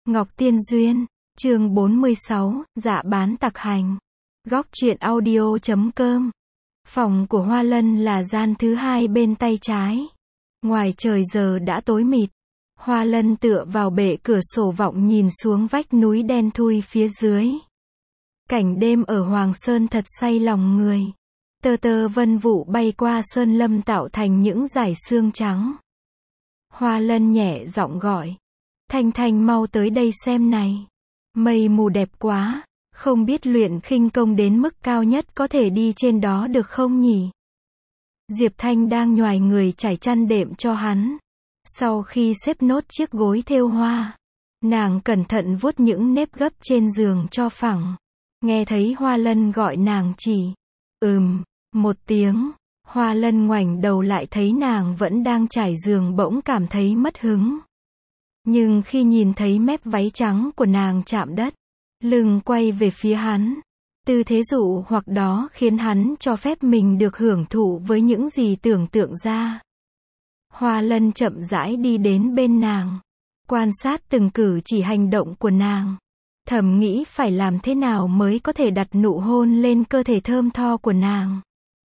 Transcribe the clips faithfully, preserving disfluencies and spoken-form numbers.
Ngọc Tiên Duyên, chương bốn mươi sáu, dạ bán tặc hành. Góc truyện audio chấm com. Phòng của Hoa Lân là gian thứ hai bên tay trái. Ngoài trời giờ đã tối mịt. Hoa Lân tựa vào bệ cửa sổ vọng nhìn xuống vách núi đen thui phía dưới. Cảnh đêm ở Hoàng Sơn thật say lòng người. Tơ tơ vân vụ bay qua sơn lâm tạo thành những dải sương trắng. Hoa Lân nhẹ giọng gọi. Thanh Thanh mau tới đây xem này. Mây mù đẹp quá, không biết luyện khinh công đến mức cao nhất có thể đi trên đó được không nhỉ? Diệp Thanh đang nhoài người trải chăn đệm cho hắn. Sau khi xếp nốt chiếc gối thêu hoa, nàng cẩn thận vuốt những nếp gấp trên giường cho phẳng. Nghe thấy Hoa Lân gọi nàng chỉ, ừm, một tiếng. Hoa Lân ngoảnh đầu lại thấy nàng vẫn đang trải giường bỗng cảm thấy mất hứng. Nhưng khi nhìn thấy mép váy trắng của nàng chạm đất, lưng quay về phía hắn, tư thế dụ hoặc đó khiến hắn cho phép mình được hưởng thụ với những gì tưởng tượng ra. Hoa Lân chậm rãi đi đến bên nàng, quan sát từng cử chỉ hành động của nàng, thầm nghĩ phải làm thế nào mới có thể đặt nụ hôn lên cơ thể thơm tho của nàng.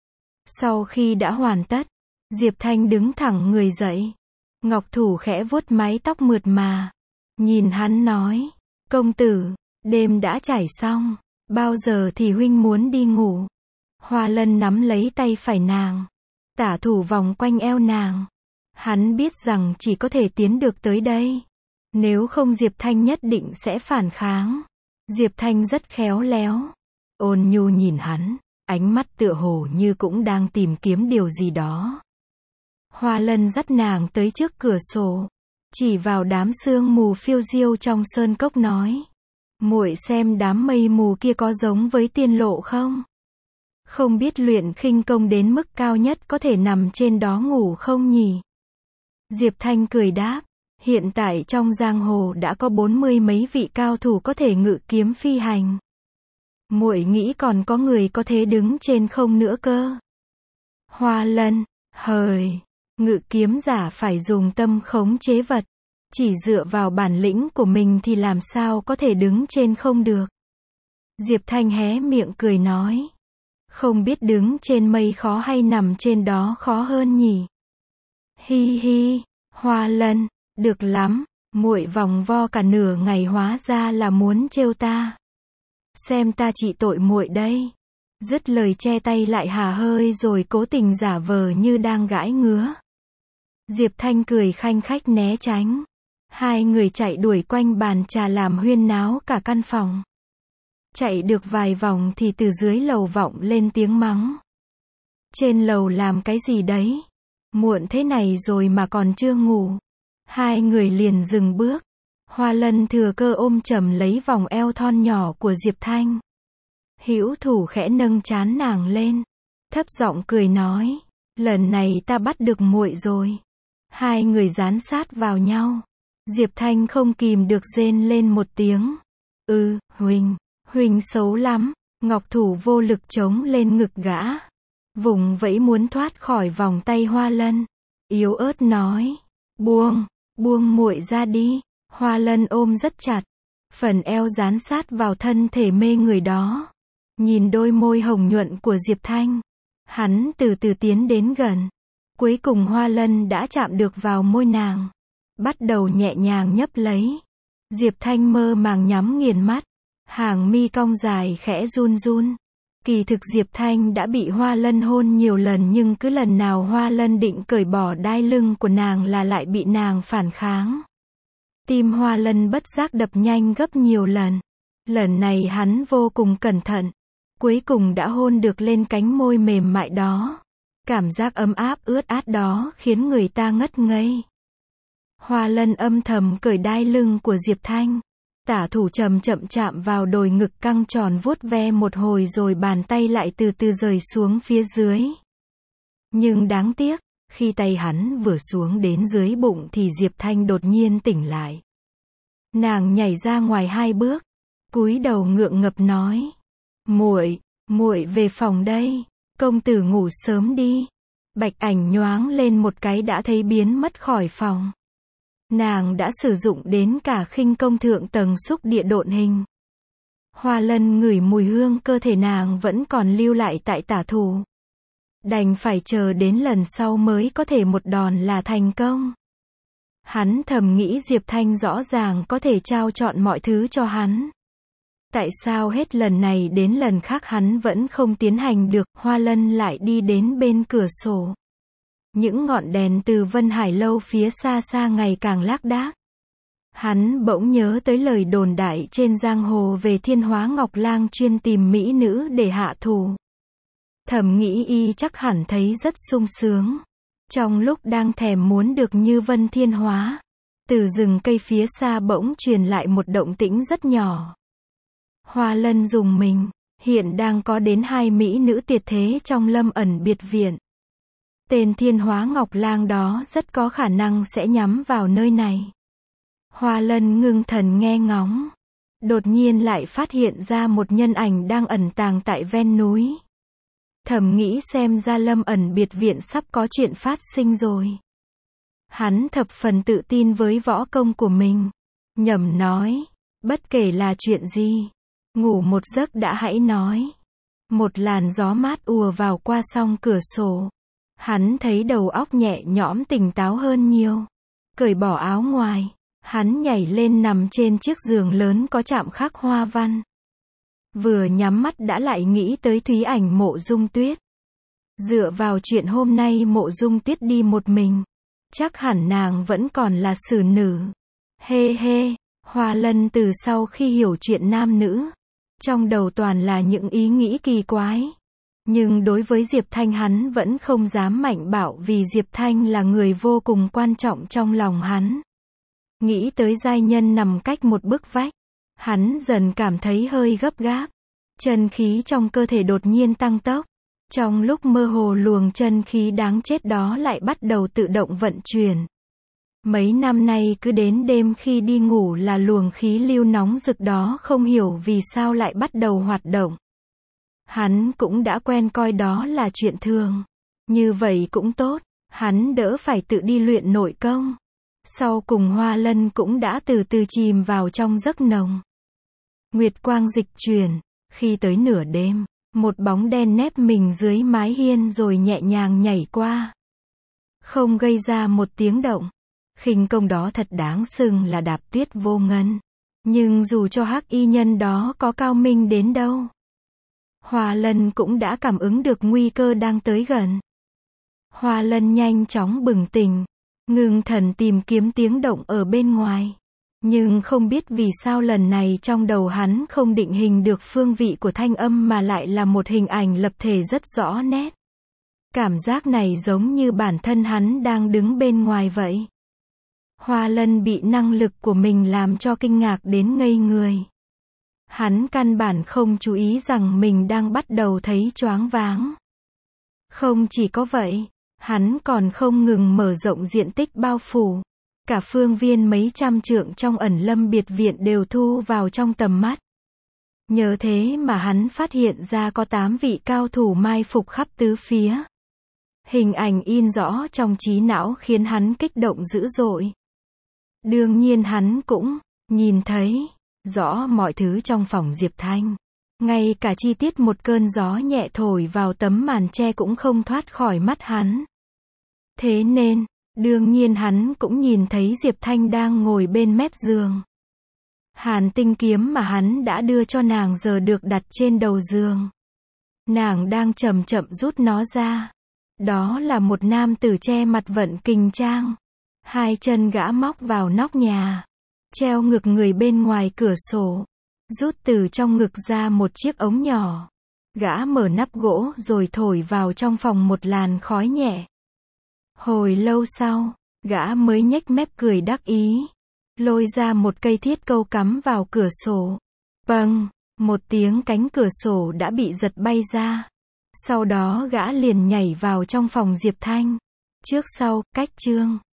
Sau khi đã hoàn tất, Diệp Thanh đứng thẳng người dậy. Ngọc thủ khẽ vuốt mái tóc mượt mà. Nhìn hắn nói, công tử, đêm đã trải xong, bao giờ thì huynh muốn đi ngủ? Hoa Lân nắm lấy tay phải nàng, tả thủ vòng quanh eo nàng. Hắn biết rằng chỉ có thể tiến được tới đây. Nếu không Diệp Thanh nhất định sẽ phản kháng. Diệp Thanh rất khéo léo, ôn nhu nhìn hắn, ánh mắt tựa hồ như cũng đang tìm kiếm điều gì đó. Hoa Lân dắt nàng tới trước cửa sổ, chỉ vào đám sương mù phiêu diêu trong sơn cốc nói, muội xem đám mây mù kia có giống với tiên lộ không? Không biết luyện khinh công đến mức cao nhất có thể nằm trên đó ngủ không nhỉ? Diệp Thanh cười đáp, hiện tại trong giang hồ đã có bốn mươi mấy vị cao thủ có thể ngự kiếm phi hành. Muội nghĩ còn có người có thể đứng trên không nữa cơ. Hoa Lân, hời, ngự kiếm giả phải dùng tâm khống chế vật, chỉ dựa vào bản lĩnh của mình thì làm sao có thể đứng trên không được. Diệp Thanh hé miệng cười nói, không biết đứng trên mây khó hay nằm trên đó khó hơn nhỉ? Hi hi, Hoa Lân, được lắm, muội vòng vo cả nửa ngày hóa ra là muốn trêu ta. Xem ta trị tội muội đây. Dứt lời che tay lại hà hơi rồi cố tình giả vờ như đang gãi ngứa. Diệp Thanh cười khanh khách né tránh. Hai người chạy đuổi quanh bàn trà làm huyên náo cả căn phòng. Chạy được vài vòng thì từ dưới lầu vọng lên tiếng mắng. Trên lầu làm cái gì đấy? Muộn thế này rồi mà còn chưa ngủ. Hai người liền dừng bước. Hoa Lân thừa cơ ôm chầm lấy vòng eo thon nhỏ của Diệp Thanh. Hữu thủ khẽ nâng trán nàng lên, thấp giọng cười nói, lần này ta bắt được muội rồi. Hai người dán sát vào nhau. Diệp Thanh không kìm được rên lên một tiếng. Ừ, huynh, huynh xấu lắm. Ngọc thủ vô lực chống lên ngực gã, vùng vẫy muốn thoát khỏi vòng tay Hoa Lân. Yếu ớt nói, buông, buông muội ra đi. Hoa Lân ôm rất chặt, phần eo dán sát vào thân thể mê người đó. Nhìn đôi môi hồng nhuận của Diệp Thanh, hắn từ từ tiến đến gần. Cuối cùng Hoa Lân đã chạm được vào môi nàng, bắt đầu nhẹ nhàng nhấp lấy. Diệp Thanh mơ màng nhắm nghiền mắt, hàng mi cong dài khẽ run run. Kỳ thực Diệp Thanh đã bị Hoa Lân hôn nhiều lần nhưng cứ lần nào Hoa Lân định cởi bỏ đai lưng của nàng là lại bị nàng phản kháng. Tim Hoa Lân bất giác đập nhanh gấp nhiều lần. Lần này hắn vô cùng cẩn thận, cuối cùng đã hôn được lên cánh môi mềm mại đó. Cảm giác ấm áp ướt át đó khiến người ta ngất ngây. Hoa Lân âm thầm cởi đai lưng của Diệp Thanh. Tả thủ chậm chậm chạm vào đồi ngực căng tròn vuốt ve một hồi rồi bàn tay lại từ từ rời xuống phía dưới. Nhưng đáng tiếc, khi tay hắn vừa xuống đến dưới bụng thì Diệp Thanh đột nhiên tỉnh lại. Nàng nhảy ra ngoài hai bước, cúi đầu ngượng ngập nói, muội, muội về phòng đây, công tử ngủ sớm đi. Bạch ảnh nhoáng lên một cái đã thấy biến mất khỏi phòng. Nàng đã sử dụng đến cả khinh công thượng tầng xúc địa độn hình. Hoa Lân ngửi mùi hương cơ thể nàng vẫn còn lưu lại tại tả thủ. Đành phải chờ đến lần sau mới có thể một đòn là thành công. Hắn thầm nghĩ Diệp Thanh rõ ràng có thể trao trọn mọi thứ cho hắn. Tại sao hết lần này đến lần khác hắn vẫn không tiến hành được? Hoa Lân lại đi đến bên cửa sổ. Những ngọn đèn từ Vân Hải Lâu phía xa xa ngày càng lác đác. Hắn bỗng nhớ tới lời đồn đại trên giang hồ về Thiên Hóa Ngọc Lang chuyên tìm mỹ nữ để hạ thủ. Thầm nghĩ y chắc hẳn thấy rất sung sướng. Trong lúc đang thèm muốn được như Vân Thiên Hóa, từ rừng cây phía xa bỗng truyền lại một động tĩnh rất nhỏ. Hoa Lân rùng mình, hiện đang có đến hai mỹ nữ tuyệt thế trong Lâm Ẩn biệt viện. Tên Thiên Hóa Ngọc Lang đó rất có khả năng sẽ nhắm vào nơi này. Hoa Lân ngưng thần nghe ngóng. Đột nhiên lại phát hiện ra một nhân ảnh đang ẩn tàng tại ven núi. Thầm nghĩ xem ra Lâm Ẩn biệt viện sắp có chuyện phát sinh rồi. Hắn thập phần tự tin với võ công của mình. Nhẩm nói, bất kể là chuyện gì, ngủ một giấc đã hãy nói. Một làn gió mát ùa vào qua song cửa sổ. Hắn thấy đầu óc nhẹ nhõm tỉnh táo hơn nhiều. Cởi bỏ áo ngoài, hắn nhảy lên nằm trên chiếc giường lớn có chạm khắc hoa văn. Vừa nhắm mắt đã lại nghĩ tới Thúy Ảnh Mộ Dung Tuyết. Dựa vào chuyện hôm nay Mộ Dung Tuyết đi một mình, chắc hẳn nàng vẫn còn là xử nữ. Hê hê, Hoa Lân từ sau khi hiểu chuyện nam nữ, trong đầu toàn là những ý nghĩ kỳ quái. Nhưng đối với Diệp Thanh hắn vẫn không dám mạnh bạo vì Diệp Thanh là người vô cùng quan trọng trong lòng hắn. Nghĩ tới giai nhân nằm cách một bức vách, hắn dần cảm thấy hơi gấp gáp. Chân khí trong cơ thể đột nhiên tăng tốc. Trong lúc mơ hồ luồng chân khí đáng chết đó lại bắt đầu tự động vận chuyển. Mấy năm nay cứ đến đêm khi đi ngủ là luồng khí lưu nóng rực đó không hiểu vì sao lại bắt đầu hoạt động. Hắn cũng đã quen coi đó là chuyện thường. Như vậy cũng tốt, hắn đỡ phải tự đi luyện nội công. Sau cùng Hoa Lân cũng đã từ từ chìm vào trong giấc nồng. Nguyệt quang dịch chuyển, khi tới nửa đêm, một bóng đen nép mình dưới mái hiên rồi nhẹ nhàng nhảy qua. Không gây ra một tiếng động. Khinh công đó thật đáng xưng là đạp tuyết vô ngân. Nhưng dù cho hắc y nhân đó có cao minh đến đâu, Hoa Lân cũng đã cảm ứng được nguy cơ đang tới gần. Hoa Lân nhanh chóng bừng tỉnh, ngưng thần tìm kiếm tiếng động ở bên ngoài. Nhưng không biết vì sao lần này trong đầu hắn không định hình được phương vị của thanh âm mà lại là một hình ảnh lập thể rất rõ nét. Cảm giác này giống như bản thân hắn đang đứng bên ngoài vậy. Hoa Lân bị năng lực của mình làm cho kinh ngạc đến ngây người. Hắn căn bản không chú ý rằng mình đang bắt đầu thấy choáng váng. Không chỉ có vậy, hắn còn không ngừng mở rộng diện tích bao phủ. Cả phương viên mấy trăm trượng trong ẩn lâm biệt viện đều thu vào trong tầm mắt. Nhờ thế mà hắn phát hiện ra có tám vị cao thủ mai phục khắp tứ phía. Hình ảnh in rõ trong trí não khiến hắn kích động dữ dội. Đương nhiên hắn cũng nhìn thấy rõ mọi thứ trong phòng Diệp Thanh. Ngay cả chi tiết một cơn gió nhẹ thổi vào tấm màn che cũng không thoát khỏi mắt hắn. Thế nên, đương nhiên hắn cũng nhìn thấy Diệp Thanh đang ngồi bên mép giường. Hàn tinh kiếm mà hắn đã đưa cho nàng giờ được đặt trên đầu giường. Nàng đang chậm chậm rút nó ra. Đó là một nam tử che mặt vận kình trang. Hai chân gã móc vào nóc nhà. Treo ngược người bên ngoài cửa sổ. Rút từ trong ngực ra một chiếc ống nhỏ. Gã mở nắp gỗ rồi thổi vào trong phòng một làn khói nhẹ. Hồi lâu sau, gã mới nhếch mép cười đắc ý. Lôi ra một cây thiết câu cắm vào cửa sổ. Bâng, một tiếng cánh cửa sổ đã bị giật bay ra. Sau đó gã liền nhảy vào trong phòng Diệp Thanh. Trước sau, cách chương.